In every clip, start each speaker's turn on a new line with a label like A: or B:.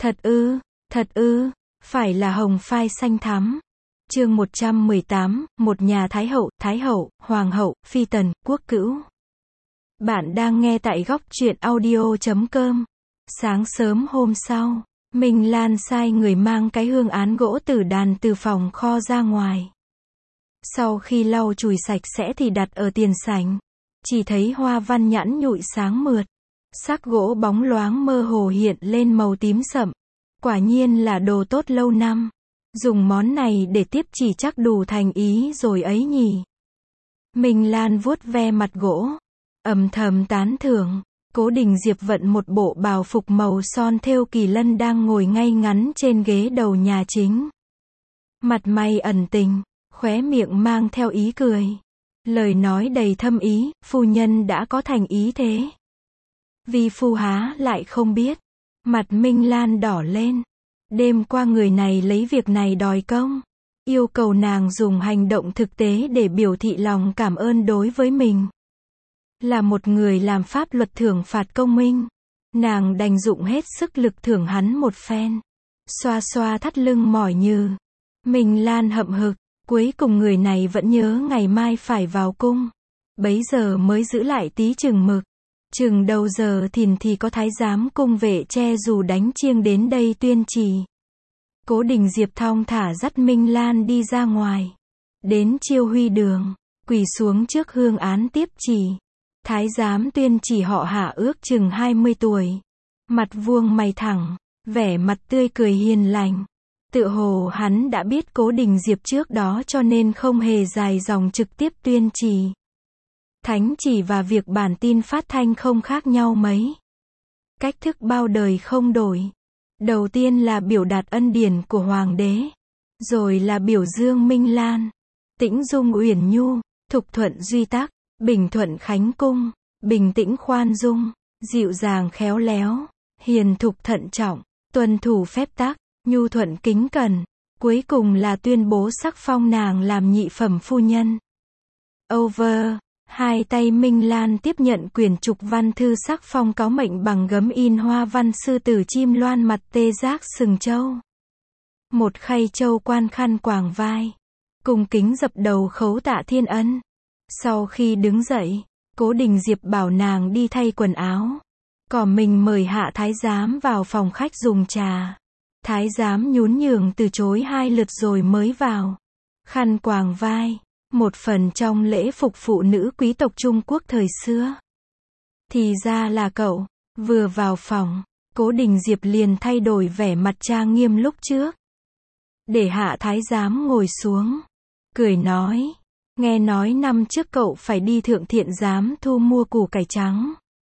A: Thật ư, phải là hồng phai xanh thắm. Chương 118, một nhà Thái hậu, Hoàng hậu, Phi tần, quốc cữu. Bạn đang nghe tại góc truyện audio.com. Sáng sớm hôm sau, Minh Lan sai người mang cái hương án gỗ tử đàn từ phòng kho ra ngoài. Sau khi lau chùi sạch sẽ thì đặt ở tiền sảnh. Chỉ thấy hoa văn nhẵn nhụi sáng mượt. Sắc gỗ bóng loáng mơ hồ hiện lên màu tím sậm. Quả nhiên là đồ tốt lâu năm. Dùng món này để tiếp chỉ chắc đủ thành ý rồi ấy nhỉ. Minh Lan vuốt ve mặt gỗ, âm thầm tán thưởng. Cố Đình Diệp vận một bộ bào phục màu son thêu kỳ lân đang ngồi ngay ngắn trên ghế đầu nhà chính. Mặt mày ẩn tình, khóe miệng mang theo ý cười. Lời nói đầy thâm ý, phu nhân đã có thành ý thế. Vi phu há lại không biết. Mặt Minh Lan đỏ lên. Đêm qua người này lấy việc này đòi công. Yêu cầu nàng dùng hành động thực tế để biểu thị lòng cảm ơn đối với mình. Là một người làm pháp luật thưởng phạt công minh. Nàng đành dụng hết sức lực thưởng hắn một phen. Xoa xoa thắt lưng mỏi nhừ. Minh Lan hậm hực. Cuối cùng người này vẫn nhớ ngày mai phải vào cung. Bấy giờ mới giữ lại tí chừng mực. Chừng đầu giờ thì có thái giám cung vệ che dù đánh chiêng đến đây tuyên chỉ. Cố Đình Diệp thong thả dắt Minh Lan đi ra ngoài. Đến Chiêu Huy đường, quỳ xuống trước hương án tiếp chỉ. Thái giám tuyên chỉ họ Hạ ước chừng 20 tuổi. Mặt vuông mày thẳng, vẻ mặt tươi cười hiền lành. Tựa hồ hắn đã biết Cố Đình Diệp trước đó cho nên không hề dài dòng trực tiếp tuyên chỉ. Thánh chỉ và việc bản tin phát thanh không khác nhau mấy. Cách thức bao đời không đổi. Đầu tiên là biểu đạt ân điển của Hoàng đế. Rồi là biểu dương Minh Lan. Tĩnh dung uyển nhu, thục thuận duy tắc, bình thuận khánh cung, bình tĩnh khoan dung, dịu dàng khéo léo, hiền thục thận trọng, tuân thủ phép tắc, nhu thuận kính cẩn. Cuối cùng là tuyên bố sắc phong nàng làm nhị phẩm phu nhân. Over. Hai tay Minh Lan tiếp nhận quyển trục văn thư sắc phong cáo mệnh bằng gấm in hoa văn sư tử chim loan mặt tê giác sừng châu. Một khay châu quan khăn quàng vai. Cung kính dập đầu khấu tạ thiên ân. Sau khi đứng dậy, Cố Đình Diệp bảo nàng đi thay quần áo. Còn mình mời Hạ thái giám vào phòng khách dùng trà. Thái giám nhún nhường từ chối 2 lượt rồi mới vào. Khăn quàng vai. Một phần trong lễ phục phụ nữ quý tộc Trung Quốc thời xưa. Thì ra là cậu. Vừa vào phòng, Cố Đình Diệp liền thay đổi vẻ mặt trang nghiêm lúc trước. Để Hạ thái giám ngồi xuống. Cười nói. Nghe nói năm trước cậu phải đi Thượng Thiện giám thu mua củ cải trắng.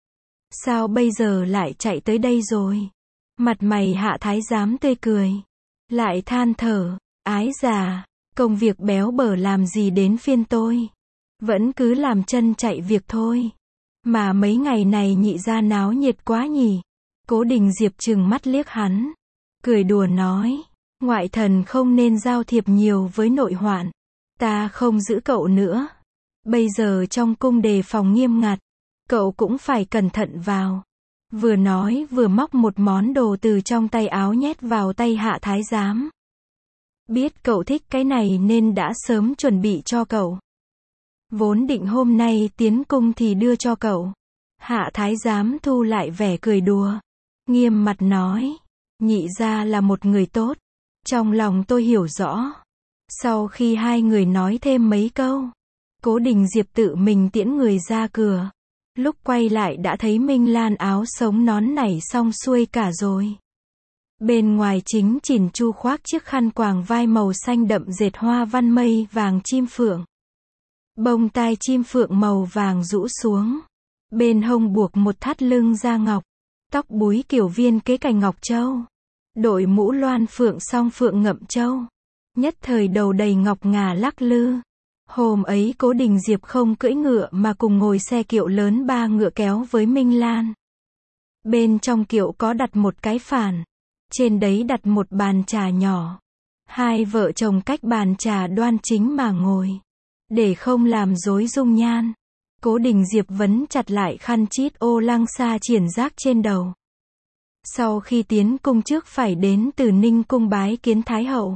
A: Sao bây giờ lại chạy tới đây rồi? Mặt mày Hạ thái giám tươi cười. Lại than thở. Ái già. Công việc béo bở làm gì đến phiên tôi. Vẫn cứ làm chân chạy việc thôi. Mà mấy ngày này nhị gia náo nhiệt quá nhỉ. Cố Đình Diệp trừng mắt liếc hắn. Cười đùa nói. Ngoại thần không nên giao thiệp nhiều với nội hoạn. Ta không giữ cậu nữa. Bây giờ trong cung đề phòng nghiêm ngặt. Cậu cũng phải cẩn thận vào. Vừa nói vừa móc một món đồ từ trong tay áo nhét vào tay Hạ thái giám. Biết cậu thích cái này nên đã sớm chuẩn bị cho cậu. Vốn định hôm nay tiến cung thì đưa cho cậu. Hạ thái giám thu lại vẻ cười đùa. Nghiêm mặt nói. Nhị gia là một người tốt. Trong lòng tôi hiểu rõ. Sau khi hai người nói thêm mấy câu, Cố Đình Diệp tự mình tiễn người ra cửa. Lúc quay lại đã thấy Minh Lan áo sống nón nảy xong xuôi cả rồi. Bên ngoài chính chỉn chu khoác chiếc khăn quàng vai màu xanh đậm dệt hoa văn mây vàng chim phượng. Bông tai chim phượng màu vàng rũ xuống. Bên hông buộc một thắt lưng da ngọc. Tóc búi kiểu viên kế cành ngọc châu. Đội mũ loan phượng song phượng ngậm châu. Nhất thời đầu đầy ngọc ngà lắc lư. Hôm ấy Cố Đình Diệp không cưỡi ngựa mà cùng ngồi xe kiệu lớn 3 ngựa kéo với Minh Lan. Bên trong kiệu có đặt một cái phản. Trên đấy đặt một bàn trà nhỏ. Hai vợ chồng cách bàn trà đoan chính mà ngồi. Để không làm rối dung nhan, Cố Đình Diệp vấn chặt lại khăn chít ô lăng xa triển giác trên đầu. Sau khi tiến cung trước phải đến Từ Ninh cung bái kiến Thái hậu.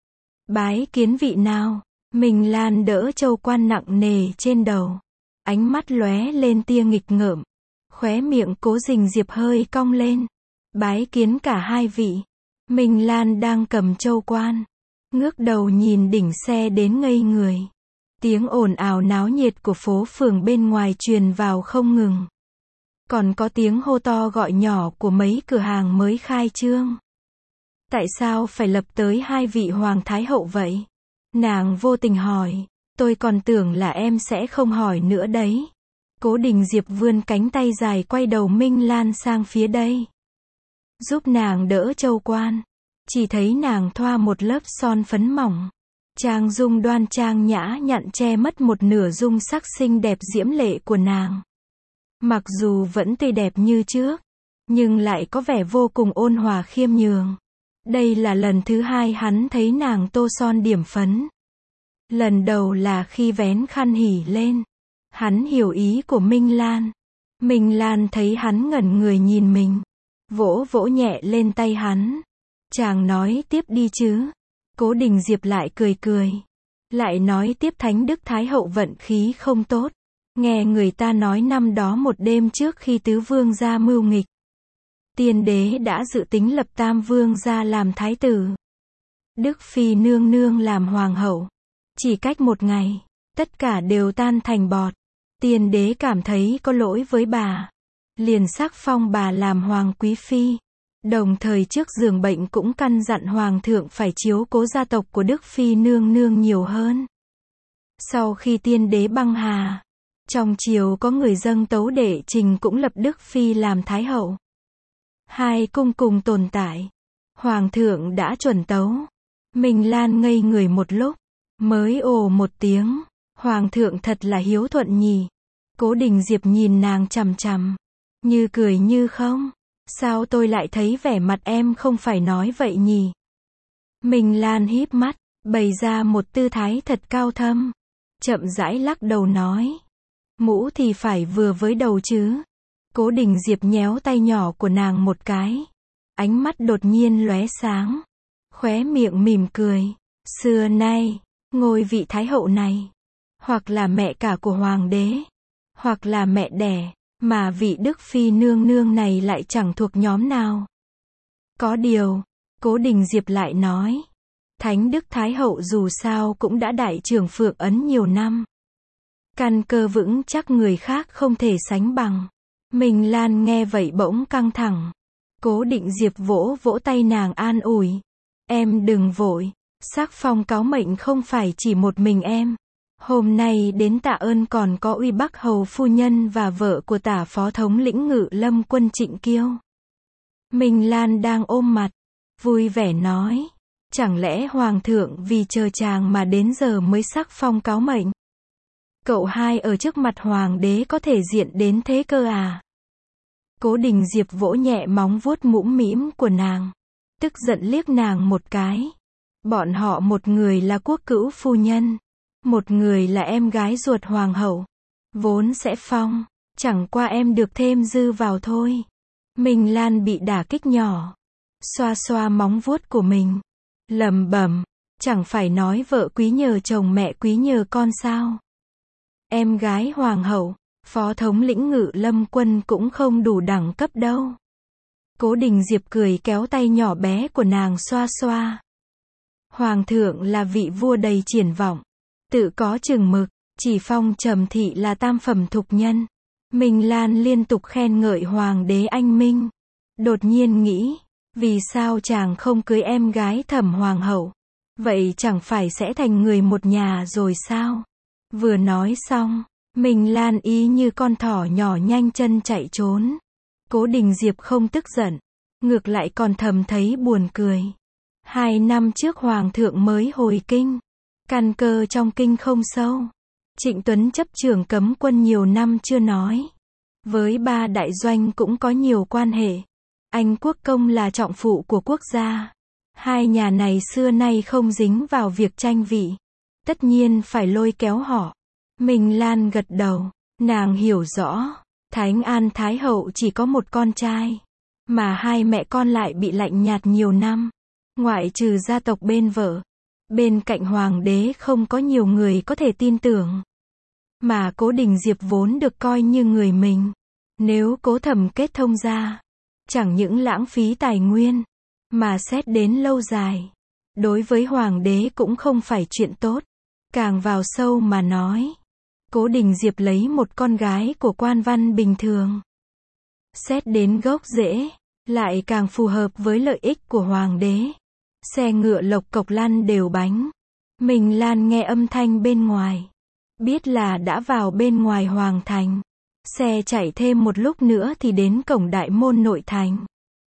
A: Bái kiến vị nào? Minh Lan đỡ châu quan nặng nề trên đầu. Ánh mắt lóe lên tia nghịch ngợm. Khóe miệng Cố Dình Diệp hơi cong lên. Bái kiến cả hai vị. Minh Lan đang cầm châu quan. Ngước đầu nhìn đỉnh xe đến ngây người. Tiếng ồn ào náo nhiệt của phố phường bên ngoài truyền vào không ngừng. Còn có tiếng hô to gọi nhỏ của mấy cửa hàng mới khai trương. Tại sao phải lập tới hai vị hoàng thái hậu vậy? Nàng vô tình hỏi. Tôi còn tưởng là em sẽ không hỏi nữa đấy. Cố Đình Diệp vươn cánh tay dài quay đầu Minh Lan sang phía đây. Giúp nàng đỡ châu quan. Chỉ thấy nàng thoa một lớp son phấn mỏng. Trang dung đoan trang nhã nhặn che mất một nửa dung sắc xinh đẹp diễm lệ của nàng. Mặc dù vẫn tươi đẹp như trước, nhưng lại có vẻ vô cùng ôn hòa khiêm nhường. Đây là lần thứ hai hắn thấy nàng tô son điểm phấn. Lần đầu là khi vén khăn hỉ lên. Hắn hiểu ý của Minh Lan. Minh Lan thấy hắn ngẩn người nhìn mình. Vỗ vỗ nhẹ lên tay hắn. Chàng nói tiếp đi chứ. Cố Đình Diệp lại cười cười. Lại nói tiếp Thánh Đức Thái hậu vận khí không tốt. Nghe người ta nói năm đó một đêm trước khi tứ vương gia mưu nghịch. Tiên đế đã dự tính lập tam vương gia làm thái tử. Đức Phi nương nương làm hoàng hậu. Chỉ cách một ngày, tất cả đều tan thành bọt. Tiên đế cảm thấy có lỗi với bà. Liền sắc phong bà làm hoàng quý phi. Đồng thời trước giường bệnh cũng căn dặn hoàng thượng phải chiếu cố gia tộc của Đức Phi nương nương nhiều hơn. Sau khi tiên đế băng hà, trong triều có người dâng tấu đệ trình cũng lập Đức Phi làm thái hậu. Hai cung cùng tồn tại. Hoàng thượng đã chuẩn tấu. Minh Lan ngây người một lúc, mới ồ một tiếng. Hoàng thượng thật là hiếu thuận nhỉ. Cố Đình Diệp nhìn nàng chằm chằm. Như cười như không. Sao tôi lại thấy vẻ mặt em không phải nói vậy nhỉ? Minh Lan híp mắt, bày ra một tư thái thật cao thâm. Chậm rãi lắc đầu nói. Mũ thì phải vừa với đầu chứ. Cố Đình Diệp nhéo tay nhỏ của nàng một cái. Ánh mắt đột nhiên lóe sáng. Khóe miệng mỉm cười. Xưa nay, ngôi vị thái hậu này, hoặc là mẹ cả của hoàng đế, hoặc là mẹ đẻ, mà vị Đức Phi nương nương này lại chẳng thuộc nhóm nào. Có điều, Cố Đình Diệp lại nói. Thánh Đức Thái hậu dù sao cũng đã đại trưởng Phượng Ấn nhiều năm. Căn cơ vững chắc người khác không thể sánh bằng. Minh Lan nghe vậy bỗng căng thẳng. Cố Định Diệp vỗ vỗ tay nàng an ủi. Em đừng vội. Sắc phong cáo mệnh không phải chỉ một mình em. Hôm nay đến tạ ơn còn có Uy Bắc hầu phu nhân và vợ của tả phó thống lĩnh Ngự Lâm quân Trịnh Kiêu. Minh Lan đang ôm mặt, vui vẻ nói. Chẳng lẽ hoàng thượng vì chờ chàng mà đến giờ mới sắc phong cáo mệnh? Cậu hai ở trước mặt hoàng đế có thể diện đến thế cơ à? Cố Đình Diệp vỗ nhẹ móng vuốt mũm mĩm của nàng. Tức giận liếc nàng một cái. Bọn họ một người là quốc cữu phu nhân. Một người là em gái ruột hoàng hậu. Vốn sẽ phong. Chẳng qua em được thêm dư vào thôi. Minh Lan bị đả kích nhỏ. Xoa xoa móng vuốt của mình. Lẩm bẩm. Chẳng phải nói vợ quý nhờ chồng mẹ quý nhờ con sao? Em gái hoàng hậu, phó thống lĩnh Ngự Lâm quân cũng không đủ đẳng cấp đâu. Cố Đình Diệp cười kéo tay nhỏ bé của nàng xoa xoa. Hoàng thượng là vị vua đầy triển vọng, tự có chừng mực, chỉ phong Trầm thị là tam phẩm thục nhân. Minh Lan liên tục khen ngợi hoàng đế anh minh. Đột nhiên nghĩ, vì sao chàng không cưới em gái Thẩm hoàng hậu? Vậy chẳng phải sẽ thành người một nhà rồi sao? Vừa nói xong, Minh Lan ý như con thỏ nhỏ nhanh chân chạy trốn. Cố Đình Diệp không tức giận, ngược lại còn thầm thấy buồn cười. 2 năm trước hoàng thượng mới hồi kinh, căn cơ trong kinh không sâu. Trịnh Tuấn chấp trưởng cấm quân nhiều năm chưa nói. Với 3 đại doanh cũng có nhiều quan hệ. Anh quốc công là trọng phụ của quốc gia. Hai nhà này xưa nay không dính vào việc tranh vị. Tất nhiên phải lôi kéo họ. Minh Lan gật đầu. Nàng hiểu rõ. Thánh An Thái hậu chỉ có một con trai. Mà hai mẹ con lại bị lạnh nhạt nhiều năm. Ngoại trừ gia tộc bên vợ, bên cạnh hoàng đế không có nhiều người có thể tin tưởng. Mà Cố Đình Diệp vốn được coi như người mình. Nếu Cố Thẩm kết thông ra, chẳng những lãng phí tài nguyên, mà xét đến lâu dài, đối với hoàng đế cũng không phải chuyện tốt. Càng vào sâu mà nói, Cố Đình Diệp lấy một con gái của quan văn bình thường. Xét đến gốc rễ, lại càng phù hợp với lợi ích của hoàng đế. Xe ngựa lộc cộc lăn đều bánh. Minh Lan nghe âm thanh bên ngoài, biết là đã vào bên ngoài hoàng thành. Xe chạy thêm một lúc nữa thì đến cổng đại môn nội thành.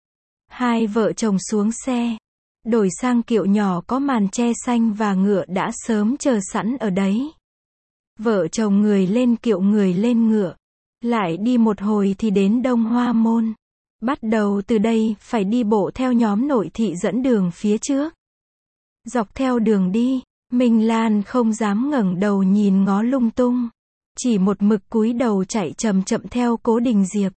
A: Hai vợ chồng xuống xe, đổi sang kiệu nhỏ có màn che xanh và ngựa đã sớm chờ sẵn ở đấy. Vợ chồng người lên kiệu người lên ngựa, lại đi một hồi thì đến Đông Hoa Môn. Bắt đầu từ đây phải đi bộ theo nhóm nội thị dẫn đường phía trước. Dọc theo đường đi, Minh Lan không dám ngẩng đầu nhìn ngó lung tung, chỉ một mực cúi đầu chạy chậm chậm theo Cố Đình Diệp.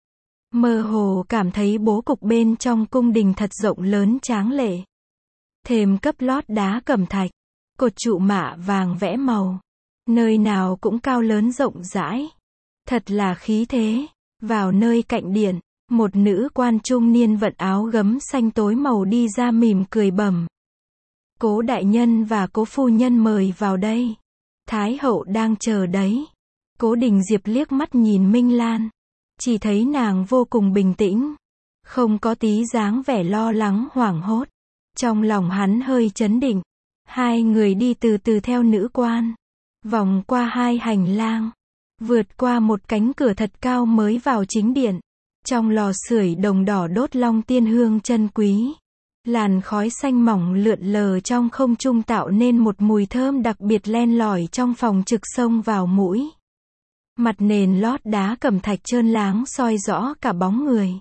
A: Mơ hồ cảm thấy bố cục bên trong cung đình thật rộng lớn tráng lệ. Thềm cấp lót đá cẩm thạch, cột trụ mạ vàng vẽ màu, nơi nào cũng cao lớn rộng rãi, thật là khí thế. Vào nơi cạnh điện, một nữ quan trung niên vận áo gấm xanh tối màu đi ra mỉm cười bẩm: Cố đại nhân và Cố phu nhân mời vào đây. Thái hậu đang chờ đấy. Cố Đình Diệp liếc mắt nhìn Minh Lan, chỉ thấy nàng vô cùng bình tĩnh, không có tí dáng vẻ lo lắng hoảng hốt. Trong lòng hắn hơi chấn định. Hai người đi từ từ theo nữ quan, vòng qua hai hành lang, vượt qua một cánh cửa thật cao mới vào chính điện. Trong lò sưởi đồng đỏ đốt long tiên hương chân quý. Làn khói xanh mỏng lượn lờ trong không trung tạo nên một mùi thơm đặc biệt len lỏi trong phòng trực xông vào mũi. Mặt nền lót đá cẩm thạch trơn láng soi rõ cả bóng người.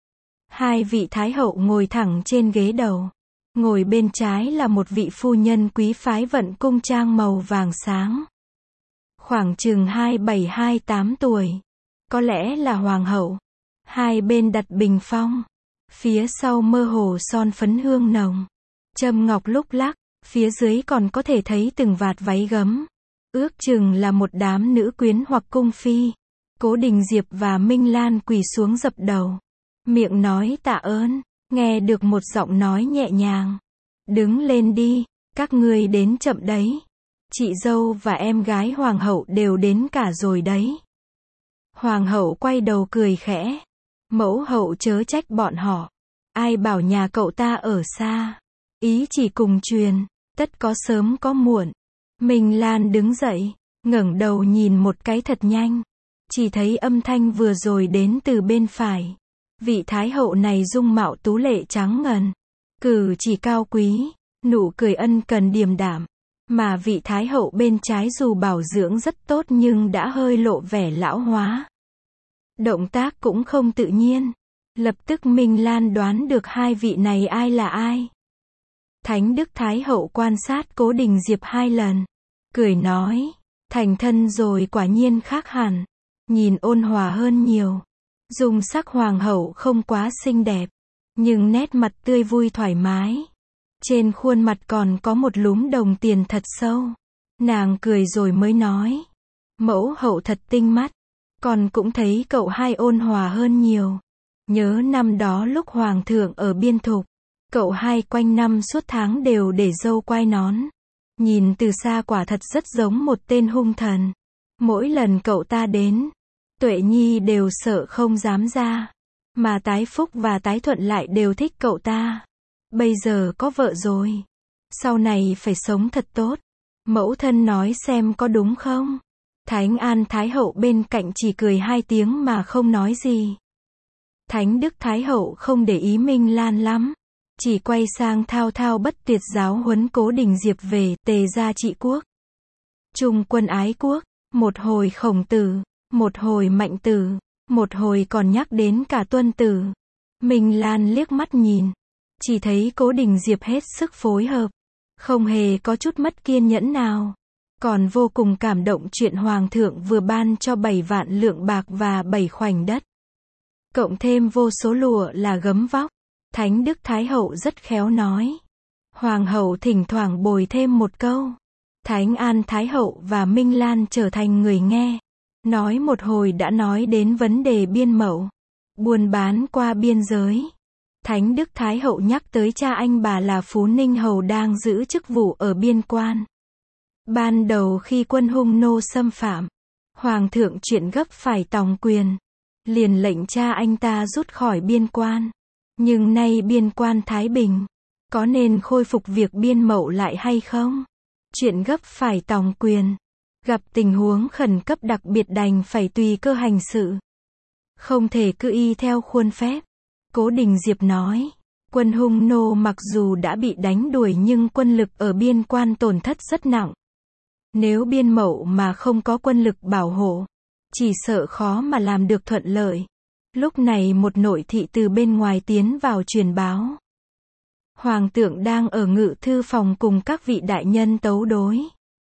A: Hai vị thái hậu ngồi thẳng trên ghế đầu. Ngồi bên trái là một vị phu nhân quý phái vận cung trang màu vàng sáng. Khoảng chừng 27-28 tuổi. Có lẽ là hoàng hậu. Hai bên đặt bình phong. Phía sau mơ hồ son phấn hương nồng. Châm ngọc lúc lắc. Phía dưới còn có thể thấy từng vạt váy gấm. Ước chừng là một đám nữ quyến hoặc cung phi. Cố Đình Diệp và Minh Lan quỳ xuống dập đầu. Miệng nói tạ ơn. Nghe được một giọng nói nhẹ nhàng. Đứng lên đi, các ngươi đến chậm đấy. Chị dâu và em gái hoàng hậu đều đến cả rồi đấy. Hoàng hậu quay đầu cười khẽ. Mẫu hậu chớ trách bọn họ. Ai bảo nhà cậu ta ở xa. Ý chỉ cùng truyền, tất có sớm có muộn. Minh Lan đứng dậy, ngẩng đầu nhìn một cái thật nhanh. Chỉ thấy âm thanh vừa rồi đến từ bên phải. Vị thái hậu này dung mạo tú lệ trắng ngần, cử chỉ cao quý, nụ cười ân cần điềm đạm. Mà vị thái hậu bên trái dù bảo dưỡng rất tốt nhưng đã hơi lộ vẻ lão hóa. Động tác cũng không tự nhiên. Lập tức Minh Lan đoán được hai vị này ai là ai. Thánh đức thái hậu quan sát Cố Đình Diệp 2 lần, cười nói, thành thân rồi quả nhiên khác hẳn, nhìn ôn hòa hơn nhiều. Dung sắc hoàng hậu không quá xinh đẹp, nhưng nét mặt tươi vui thoải mái. Trên khuôn mặt còn có một lúm đồng tiền thật sâu. Nàng cười rồi mới nói, mẫu hậu thật tinh mắt, con cũng thấy cậu hai ôn hòa hơn nhiều. Nhớ năm đó lúc hoàng thượng ở biên thục, cậu hai quanh năm suốt tháng đều để râu quai nón. Nhìn từ xa quả thật rất giống một tên hung thần. Mỗi lần cậu ta đến, Tuệ Nhi đều sợ không dám ra. Mà Tái Phúc và Tái Thuận lại đều thích cậu ta. Bây giờ có vợ rồi, sau này phải sống thật tốt. Mẫu thân nói xem có đúng không? Thánh An Thái hậu bên cạnh chỉ cười 2 tiếng mà không nói gì. Thánh Đức Thái hậu không để ý Minh Lan lắm, chỉ quay sang thao thao bất tuyệt giáo huấn Cố Đình Diệp về tề gia trị quốc, trung quân ái quốc. Một hồi Khổng Tử, một hồi Mạnh Tử, một hồi còn nhắc đến cả Tuân Tử. Minh Lan liếc mắt nhìn, chỉ thấy Cố Đình Diệp hết sức phối hợp, không hề có chút mất kiên nhẫn nào. Còn vô cùng cảm động chuyện Hoàng thượng vừa ban cho 7 vạn lượng bạc và 7 khoảnh đất. cộng thêm vô số lụa là gấm vóc. Thánh Đức Thái Hậu rất khéo nói. Hoàng hậu thỉnh thoảng bồi thêm một câu. Thánh An Thái Hậu và Minh Lan trở thành người nghe. Nói một hồi đã nói đến vấn đề biên mậu, buôn bán qua biên giới. Thánh Đức Thái Hậu nhắc tới cha anh bà là Phú Ninh Hầu đang giữ chức vụ ở biên quan. Ban đầu khi quân Hung nô xâm phạm, Hoàng thượng chuyện gấp phải tòng quyền, liền lệnh cha anh ta rút khỏi biên quan. Nhưng nay biên quan thái bình, có nên khôi phục việc biên mậu lại hay không? Chuyện gấp phải tòng quyền, gặp tình huống khẩn cấp đặc biệt đành phải tùy cơ hành sự. Không thể cứ y theo khuôn phép. Cố Đình Diệp nói, quân Hung nô mặc dù đã bị đánh đuổi nhưng quân lực ở biên quan tổn thất rất nặng. Nếu biên mậu mà không có quân lực bảo hộ, chỉ sợ khó mà làm được thuận lợi. Lúc này một nội thị từ bên ngoài tiến vào truyền báo. Hoàng thượng đang ở ngự thư phòng cùng các vị đại nhân tấu đối.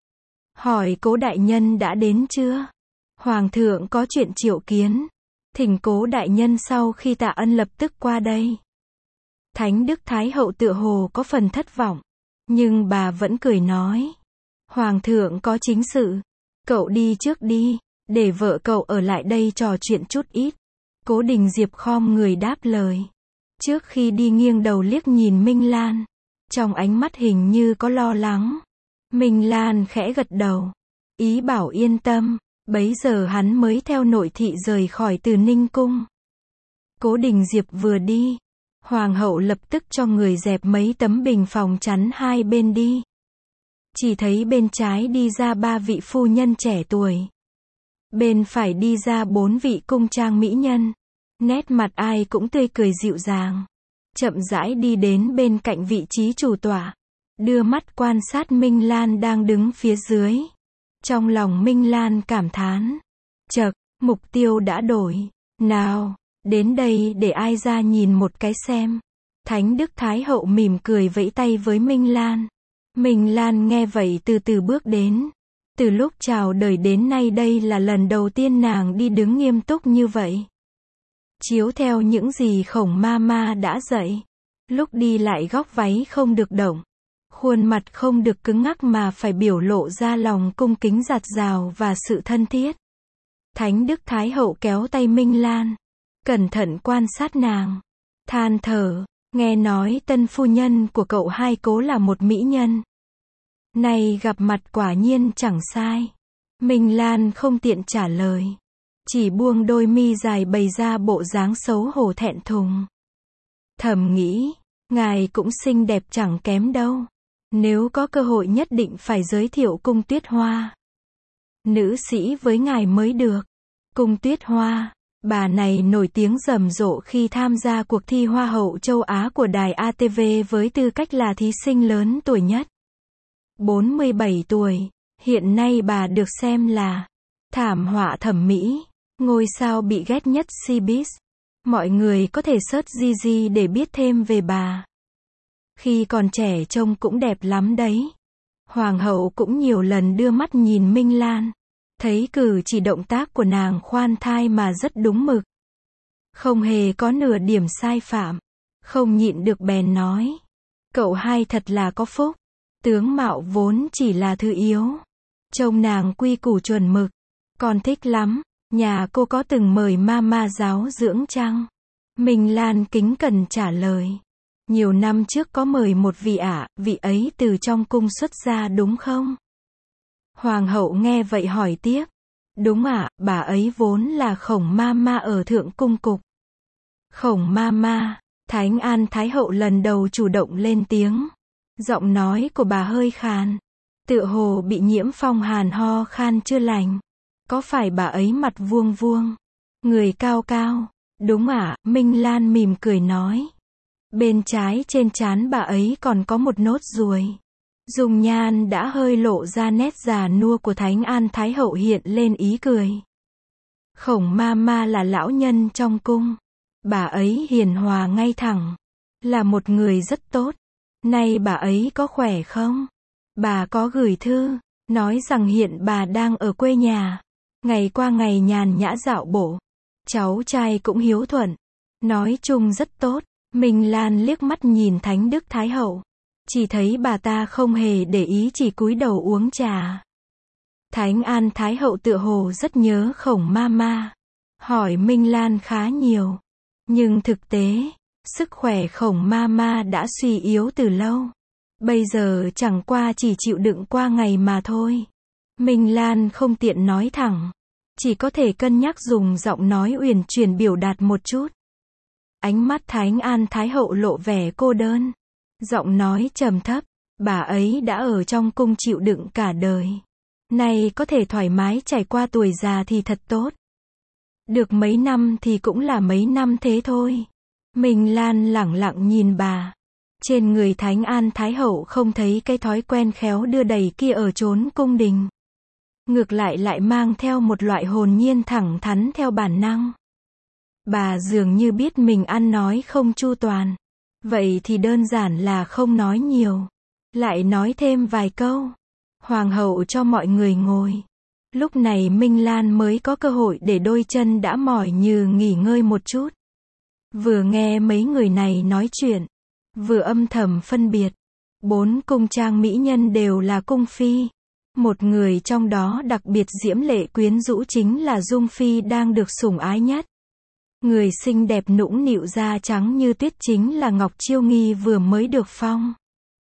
A: Hỏi Cố đại nhân đã đến chưa? Hoàng thượng có chuyện triệu kiến. Thỉnh Cố đại nhân sau khi tạ ân lập tức qua đây. Thánh Đức Thái Hậu tựa hồ có phần thất vọng, nhưng bà vẫn cười nói. Hoàng thượng có chính sự, cậu đi trước đi, để vợ cậu ở lại đây trò chuyện chút ít. Cố Đình Diệp khom người đáp lời. Trước khi đi nghiêng đầu liếc nhìn Minh Lan, trong ánh mắt hình như có lo lắng. Minh Lan khẽ gật đầu, ý bảo yên tâm. Bấy giờ hắn mới theo nội thị rời khỏi Từ Ninh cung. Cố Đình Diệp vừa đi, Hoàng hậu lập tức cho người dẹp mấy tấm bình phòng chắn hai bên đi. Chỉ thấy bên trái đi ra 3 vị phu nhân trẻ tuổi, bên phải đi ra 4 vị cung trang mỹ nhân. Nét mặt ai cũng tươi cười dịu dàng. Chậm rãi đi đến bên cạnh vị trí chủ tọa, đưa mắt quan sát Minh Lan đang đứng phía dưới. Trong lòng Minh Lan cảm thán, chậc, mục tiêu đã đổi. Nào, đến đây để ai ra nhìn một cái xem. Thánh Đức Thái Hậu mỉm cười vẫy tay với Minh Lan. Minh Lan nghe vậy từ từ bước đến. Từ lúc chào đời đến nay đây là lần đầu tiên nàng đi đứng nghiêm túc như vậy. Chiếu theo những gì Khổng Mama đã dạy. Lúc đi lại góc váy không được động. Khuôn mặt không được cứng ngắc mà phải biểu lộ ra lòng cung kính dạt dào và sự thân thiết. Thánh Đức Thái Hậu kéo tay Minh Lan, cẩn thận quan sát nàng, than thở, nghe nói tân phu nhân của cậu hai Cố là một mỹ nhân. Này gặp mặt quả nhiên chẳng sai. Minh Lan không tiện trả lời, chỉ buông đôi mi dài bày ra bộ dáng xấu hổ thẹn thùng. Thầm nghĩ, ngài cũng xinh đẹp chẳng kém đâu. Nếu có cơ hội nhất định phải giới thiệu Cung Tuyết Hoa nữ sĩ với ngài mới được. Cung Tuyết Hoa, bà này nổi tiếng rầm rộ khi tham gia cuộc thi Hoa hậu châu Á của đài ATV với tư cách là thí sinh lớn tuổi nhất. 47 tuổi, hiện nay bà được xem là thảm họa thẩm mỹ, ngôi sao bị ghét nhất Showbiz. Mọi người có thể search Gigi để biết thêm về bà. Khi còn trẻ trông cũng đẹp lắm đấy. Hoàng hậu cũng nhiều lần đưa mắt nhìn Minh Lan, thấy cử chỉ động tác của nàng khoan thai mà rất đúng mực, không hề có nửa điểm sai phạm. Không nhịn được bèn nói, cậu hai thật là có phúc. Tướng mạo vốn chỉ là thứ yếu, trông nàng quy củ chuẩn mực, con thích lắm. Nhà cô có từng mời mama giáo dưỡng chăng? Minh Lan kính cẩn trả lời, nhiều năm trước có mời một vị ạ, vị ấy từ trong cung xuất gia đúng không? Hoàng hậu nghe vậy hỏi tiếp, đúng ạ, bà ấy vốn là Khổng Mama ở Thượng Cung Cục. Khổng Mama, Thánh An Thái Hậu lần đầu chủ động lên tiếng. Giọng nói của bà hơi khàn, tựa hồ bị nhiễm phong hàn ho khan chưa lành. Có phải bà ấy mặt vuông vuông, người cao cao? Đúng ạ, Minh Lan mỉm cười nói. Bên trái trên trán bà ấy còn có một nốt ruồi. Dung nhan đã hơi lộ ra nét già nua của Thánh An Thái Hậu hiện lên ý cười. Khổng Mama là lão nhân trong cung. Bà ấy hiền hòa ngay thẳng, là một người rất tốt. Nay bà ấy có khỏe không? Bà có gửi thư, nói rằng hiện bà đang ở quê nhà, ngày qua ngày nhàn nhã dạo bộ. Cháu trai cũng hiếu thuận. Nói chung rất tốt. Minh Lan liếc mắt nhìn Thánh Đức Thái Hậu. Chỉ thấy bà ta không hề để ý, chỉ cúi đầu uống trà. Thánh An Thái Hậu tựa hồ rất nhớ Khổng Mama. Hỏi Minh Lan khá nhiều. Nhưng thực tế, sức khỏe Khổng Mama đã suy yếu từ lâu. Bây giờ chẳng qua chỉ chịu đựng qua ngày mà thôi. Minh Lan không tiện nói thẳng. Chỉ có thể cân nhắc dùng giọng nói uyển chuyển biểu đạt một chút. Ánh mắt Thánh An Thái Hậu lộ vẻ cô đơn. Giọng nói trầm thấp. Bà ấy đã ở trong cung chịu đựng cả đời. Nay có thể thoải mái trải qua tuổi già thì thật tốt. Được mấy năm thì cũng là mấy năm thế thôi. Minh Lan lẳng lặng nhìn bà. Trên người Thánh An Thái Hậu không thấy cái thói quen khéo đưa đẩy kia ở chốn cung đình. Ngược lại mang theo một loại hồn nhiên thẳng thắn theo bản năng. Bà dường như biết mình ăn nói không chu toàn. Vậy thì đơn giản là không nói nhiều. Lại nói thêm vài câu. Hoàng hậu cho mọi người ngồi. Lúc này Minh Lan mới có cơ hội để đôi chân đã mỏi như nghỉ ngơi một chút. Vừa nghe mấy người này nói chuyện, vừa âm thầm phân biệt. 4 cung trang mỹ nhân đều là cung phi. Một người trong đó đặc biệt diễm lệ quyến rũ chính là Dung Phi đang được sủng ái nhất. Người xinh đẹp nũng nịu da trắng như tuyết chính là Ngọc Chiêu Nghi vừa mới được phong.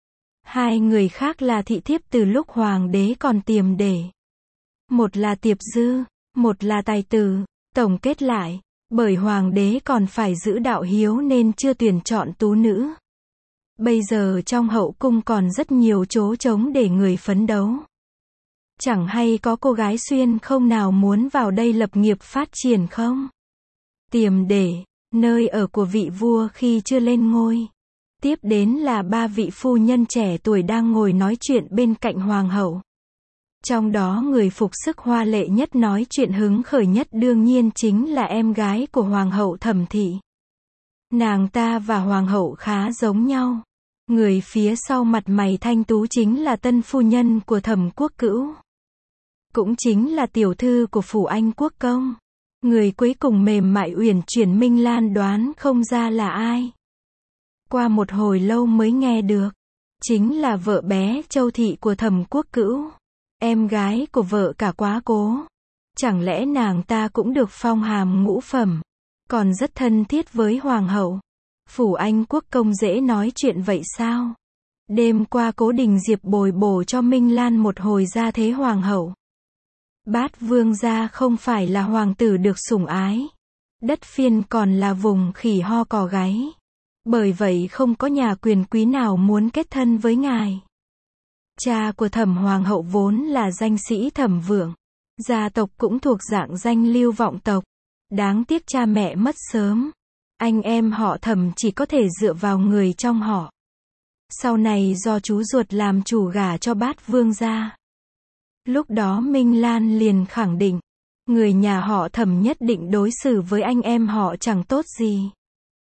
A: 2 người khác là thị thiếp từ lúc hoàng đế còn tiềm để. Một là Tiệp Dư, một là Tài Tử. Tổng kết lại, bởi hoàng đế còn phải giữ đạo hiếu nên chưa tuyển chọn tú nữ. Bây giờ trong hậu cung còn rất nhiều chỗ trống để người phấn đấu. Chẳng hay có cô gái xuyên không nào muốn vào đây lập nghiệp phát triển không? Tiềm để, nơi ở của vị vua khi chưa lên ngôi. Tiếp đến là 3 vị phu nhân trẻ tuổi đang ngồi nói chuyện bên cạnh hoàng hậu. Trong đó người phục sức hoa lệ nhất nói chuyện hứng khởi nhất đương nhiên chính là em gái của hoàng hậu Thẩm Thị. Nàng ta và hoàng hậu khá giống nhau. Người phía sau mặt mày thanh tú chính là tân phu nhân của Thẩm Quốc Cữu. Cũng chính là tiểu thư của phủ Anh Quốc công. Người cuối cùng mềm mại uyển chuyển Minh Lan đoán không ra là ai. Qua một hồi lâu mới nghe được. Chính là vợ bé Châu Thị của Thẩm Quốc Cữu. Em gái của vợ cả Quá Cố. Chẳng lẽ nàng ta cũng được phong hàm ngũ phẩm. Còn rất thân thiết với hoàng hậu. Phủ Anh Quốc công dễ nói chuyện vậy sao? Đêm qua Cố Đình Diệp bồi bổ cho Minh Lan một hồi ra thế hoàng hậu. Bát vương gia không phải là hoàng tử được sủng ái. Đất Phiên còn là vùng khỉ ho cò gáy. Bởi vậy không có nhà quyền quý nào muốn kết thân với ngài. Cha của Thẩm hoàng hậu vốn là danh sĩ Thẩm Vượng. Gia tộc cũng thuộc dạng danh lưu vọng tộc. Đáng tiếc cha mẹ mất sớm. Anh em họ Thẩm chỉ có thể dựa vào người trong họ. Sau này do chú ruột làm chủ gả cho bát vương gia. Lúc đó Minh Lan liền khẳng định. Người nhà họ Thẩm nhất định đối xử với anh em họ chẳng tốt gì.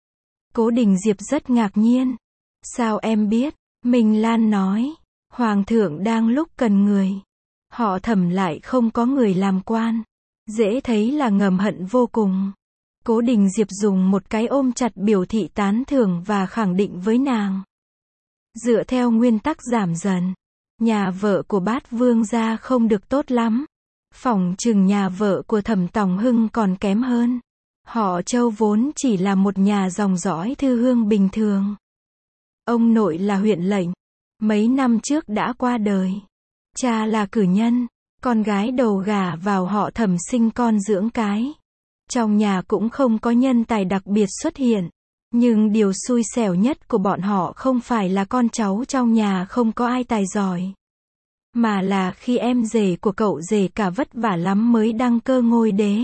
A: Cố Đình Diệp rất ngạc nhiên. Sao em biết? Minh Lan nói. Hoàng thượng đang lúc cần người. Họ Thẩm lại không có người làm quan. Dễ thấy là ngầm hận vô cùng. Cố Đình Diệp dùng một cái ôm chặt biểu thị tán thưởng và khẳng định với nàng. Dựa theo nguyên tắc giảm dần. Nhà vợ của bát vương gia không được tốt lắm. Phỏng chừng nhà vợ của Thẩm Tòng Hưng còn kém hơn. Họ Châu vốn chỉ là một nhà dòng dõi thư hương bình thường. Ông nội là huyện lệnh. Mấy năm trước đã qua đời. Cha là cử nhân. Con gái đầu gả vào họ Thẩm sinh con dưỡng cái. Trong nhà cũng không có nhân tài đặc biệt xuất hiện. Nhưng điều xui xẻo nhất của bọn họ không phải là con cháu trong nhà không có ai tài giỏi. Mà là khi em rể của cậu rể cả vất vả lắm mới đăng cơ ngôi đế.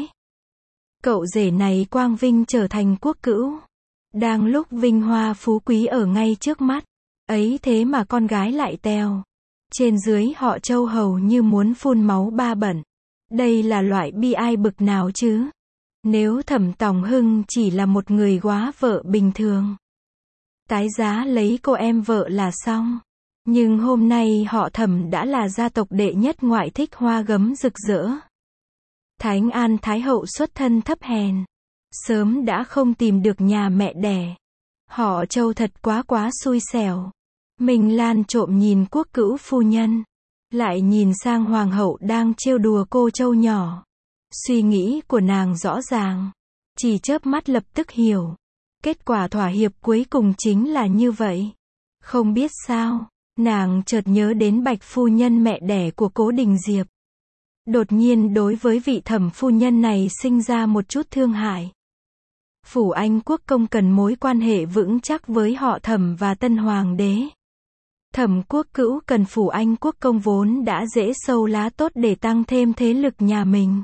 A: Cậu rể này quang vinh trở thành quốc cữu. Đang lúc vinh hoa phú quý ở ngay trước mắt. Ấy thế mà con gái lại teo. Trên dưới họ Châu hầu như muốn phun máu ba bẩn. Đây là loại bi ai bực nào chứ? Nếu Thẩm Tòng Hưng chỉ là một người góa vợ bình thường. Tái giá lấy cô em vợ là xong. Nhưng hôm nay họ Thẩm đã là gia tộc đệ nhất ngoại thích hoa gấm rực rỡ. Thánh An Thái Hậu xuất thân thấp hèn. sớm đã không tìm được nhà mẹ đẻ. Họ Châu thật quá xui xẻo. Minh Lan trộm nhìn Quốc Cữu phu nhân, lại nhìn sang hoàng hậu đang trêu đùa cô Châu nhỏ. Suy nghĩ của nàng rõ ràng, chỉ chớp mắt lập tức hiểu. Kết quả thỏa hiệp cuối cùng chính là như vậy. Không biết sao, nàng chợt nhớ đến Bạch phu nhân mẹ đẻ của Cố Đình Diệp. Đột nhiên đối với vị Thẩm phu nhân này sinh ra một chút thương hại. Phủ Anh quốc công cần mối quan hệ vững chắc với họ Thẩm và tân hoàng đế. Thẩm Quốc Cữu cần Phủ Anh quốc công vốn đã dễ sâu lá tốt để tăng thêm thế lực nhà mình.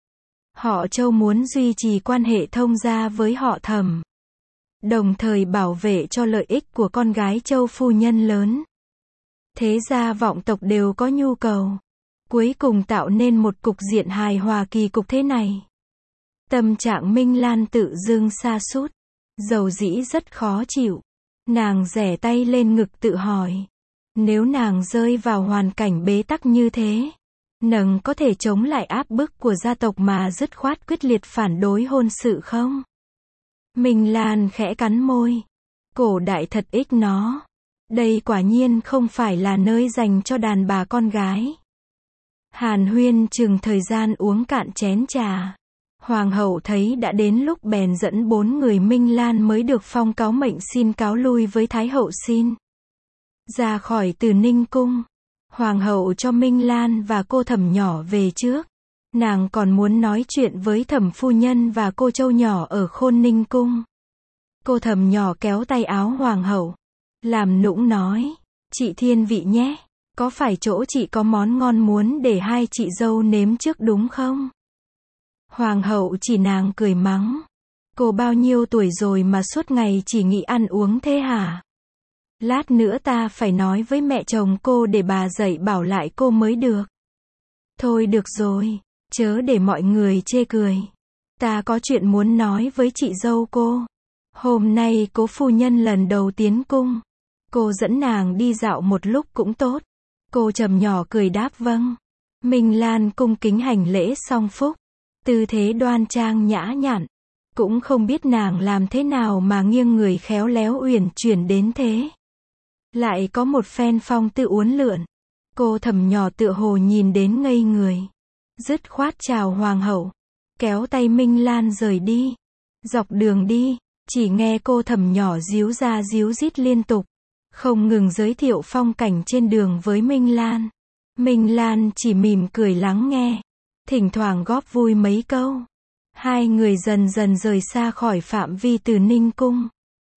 A: Họ Châu muốn duy trì quan hệ thông gia với họ Thẩm, đồng thời bảo vệ cho lợi ích của con gái Châu phu nhân lớn. Thế gia vọng tộc đều có nhu cầu, cuối cùng tạo nên một cục diện hài hòa kỳ cục thế này. Tâm trạng Minh Lan tự dưng sa sút, dầu dĩ rất khó chịu. Nàng giẻ tay lên ngực tự hỏi, nếu nàng rơi vào hoàn cảnh bế tắc như thế, nàng có thể chống lại áp bức của gia tộc mà dứt khoát quyết liệt phản đối hôn sự không? Minh Lan khẽ cắn môi. Cổ đại thật ích nó. Đây quả nhiên không phải là nơi dành cho đàn bà con gái. Hàn huyên chừng thời gian uống cạn chén trà. Hoàng hậu thấy đã đến lúc bèn dẫn 4 người Minh Lan mới được phong cáo mệnh xin cáo lui với Thái hậu xin ra khỏi Từ Ninh cung. Hoàng hậu cho Minh Lan và cô Thẩm nhỏ về trước. Nàng còn muốn nói chuyện với Thẩm phu nhân và cô Châu nhỏ ở Khôn Ninh cung. Cô Thẩm nhỏ kéo tay áo hoàng hậu, làm nũng nói, chị thiên vị nhé, có phải chỗ chị có món ngon muốn để hai chị dâu nếm trước đúng không? Hoàng hậu chỉ nàng cười mắng, cô bao nhiêu tuổi rồi mà suốt ngày chỉ nghĩ ăn uống thế hả? Lát nữa ta phải nói với mẹ chồng cô để bà dạy bảo lại cô mới được. Thôi được rồi, chớ để mọi người chê cười. Ta có chuyện muốn nói với chị dâu cô. Hôm nay Cố phu nhân lần đầu tiến cung. Cô dẫn nàng đi dạo một lúc cũng tốt. Cô trầm nhỏ cười đáp vâng. Minh Lan cung kính hành lễ song phúc. Tư thế đoan trang nhã nhặn. Cũng không biết nàng làm thế nào mà nghiêng người khéo léo uyển chuyển đến thế. Lại có một phen phong tư uốn lượn. Cô Thẩm nhỏ tựa hồ nhìn đến ngây người. Dứt khoát chào hoàng hậu, kéo tay Minh Lan rời đi. Dọc đường đi, chỉ nghe cô Thẩm nhỏ díu ra díu dít liên tục, không ngừng giới thiệu phong cảnh trên đường với Minh Lan. Minh Lan chỉ mỉm cười lắng nghe, thỉnh thoảng góp vui mấy câu. Hai người dần dần rời xa khỏi phạm vi Từ Ninh cung,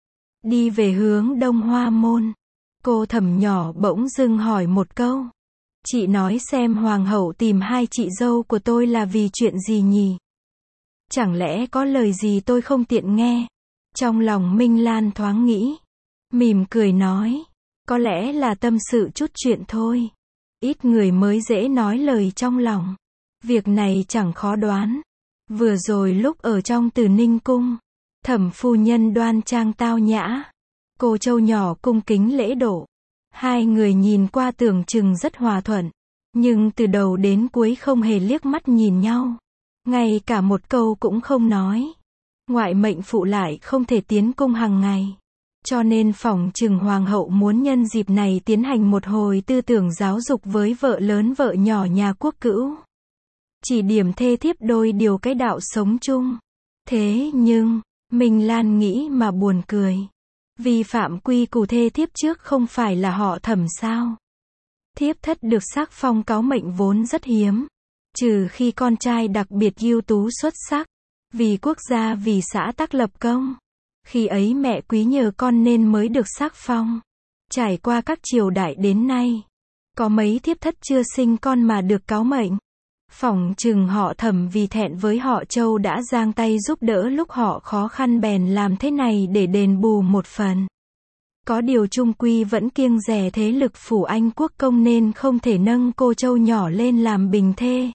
A: đi về hướng Đông Hoa môn. Cô Thẩm nhỏ bỗng dưng hỏi một câu. Chị nói xem hoàng hậu tìm hai chị dâu của tôi là vì chuyện gì nhỉ? Chẳng lẽ có lời gì tôi không tiện nghe? Trong lòng Minh Lan thoáng nghĩ, mỉm cười nói, có lẽ là tâm sự chút chuyện thôi. Ít người mới dễ nói lời trong lòng. Việc này chẳng khó đoán. Vừa rồi lúc ở trong Từ Ninh cung, Thẩm phu nhân đoan trang tao nhã, cô Châu nhỏ cung kính lễ độ. Hai người nhìn qua tưởng chừng rất hòa thuận, nhưng từ đầu đến cuối không hề liếc mắt nhìn nhau. Ngay cả một câu cũng không nói. Ngoại mệnh phụ lại không thể tiến cung hàng ngày. Cho nên phỏng chừng hoàng hậu muốn nhân dịp này tiến hành một hồi tư tưởng giáo dục với vợ lớn vợ nhỏ nhà Quốc Cữu. Chỉ điểm thê thiếp đôi điều cái đạo sống chung. Thế nhưng, Minh Lan nghĩ mà buồn cười. Vi phạm quy củ thê thiếp trước không phải là họ Thẩm sao? Thiếp thất được sắc phong cáo mệnh vốn rất hiếm. Trừ khi con trai đặc biệt ưu tú xuất sắc, vì quốc gia vì xã tác lập công. Khi ấy mẹ quý nhờ con nên mới được sắc phong. Trải qua các triều đại đến nay, có mấy thiếp thất chưa sinh con mà được cáo mệnh. Phỏng chừng họ Thẩm vì thẹn với họ Châu đã giang tay giúp đỡ lúc họ khó khăn bèn làm thế này để đền bù một phần. Có điều chung quy vẫn kiêng dè thế lực Phủ Anh quốc công nên không thể nâng cô Châu nhỏ lên làm bình thê.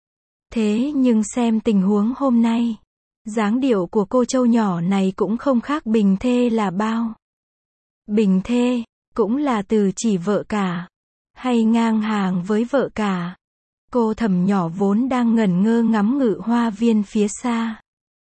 A: Thế nhưng xem tình huống hôm nay, dáng điệu của cô Châu nhỏ này cũng không khác bình thê là bao. Bình thê, cũng là từ chỉ vợ cả, hay ngang hàng với vợ cả. Cô Thẩm nhỏ vốn đang ngẩn ngơ ngắm ngự hoa viên phía xa.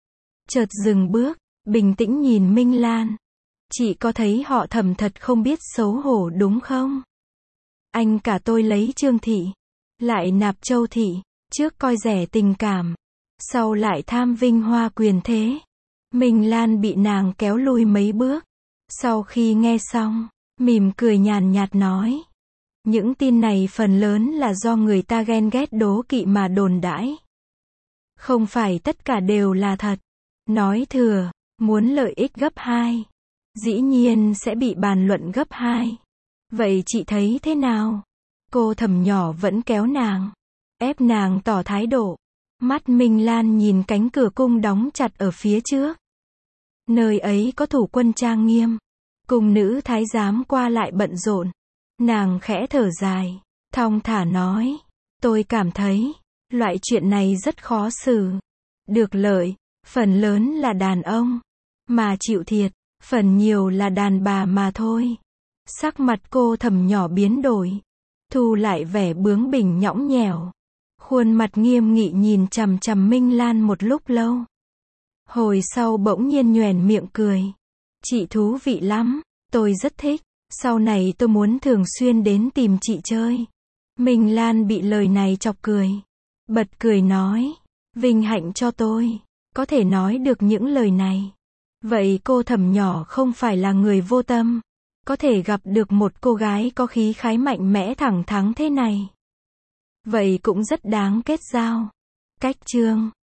A: chợt dừng bước, bình tĩnh nhìn Minh Lan. Chị có thấy họ Thẩm thật không biết xấu hổ đúng không? Anh cả tôi lấy Trương thị, lại nạp Châu thị, trước coi rẻ tình cảm, sau lại tham vinh hoa quyền thế. Minh Lan bị nàng kéo lui mấy bước. Sau khi nghe xong, mỉm cười nhàn nhạt nói. Những tin này phần lớn là do người ta ghen ghét đố kỵ mà đồn đãi. Không phải tất cả đều là thật. Nói thừa, muốn lợi ích gấp 2. Dĩ nhiên sẽ bị bàn luận gấp 2. Vậy chị thấy thế nào? Cô Thẩm nhỏ vẫn kéo nàng, ép nàng tỏ thái độ. Mắt Minh Lan nhìn cánh cửa cung đóng chặt ở phía trước. Nơi ấy có thủ quân trang nghiêm, cung nữ thái giám qua lại bận rộn. Nàng khẽ thở dài, thong thả nói, tôi cảm thấy, loại chuyện này rất khó xử. Được lợi, phần lớn là đàn ông, mà chịu thiệt, phần nhiều là đàn bà mà thôi. Sắc mặt cô Thẩm nhỏ biến đổi, thu lại vẻ bướng bỉnh nhõng nhẽo. Khuôn mặt nghiêm nghị nhìn chằm chằm Minh Lan một lúc lâu. Hồi sau bỗng nhiên nhoẻn miệng cười. Chị thú vị lắm, tôi rất thích, sau này tôi muốn thường xuyên đến tìm chị chơi. Minh Lan bị lời này chọc cười. Bật cười nói, vinh hạnh cho tôi, có thể nói được những lời này. Vậy cô Thẩm nhỏ không phải là người vô tâm, có thể gặp được một cô gái có khí khái mạnh mẽ thẳng thắn thế này. Vậy cũng rất đáng kết giao. Cách chương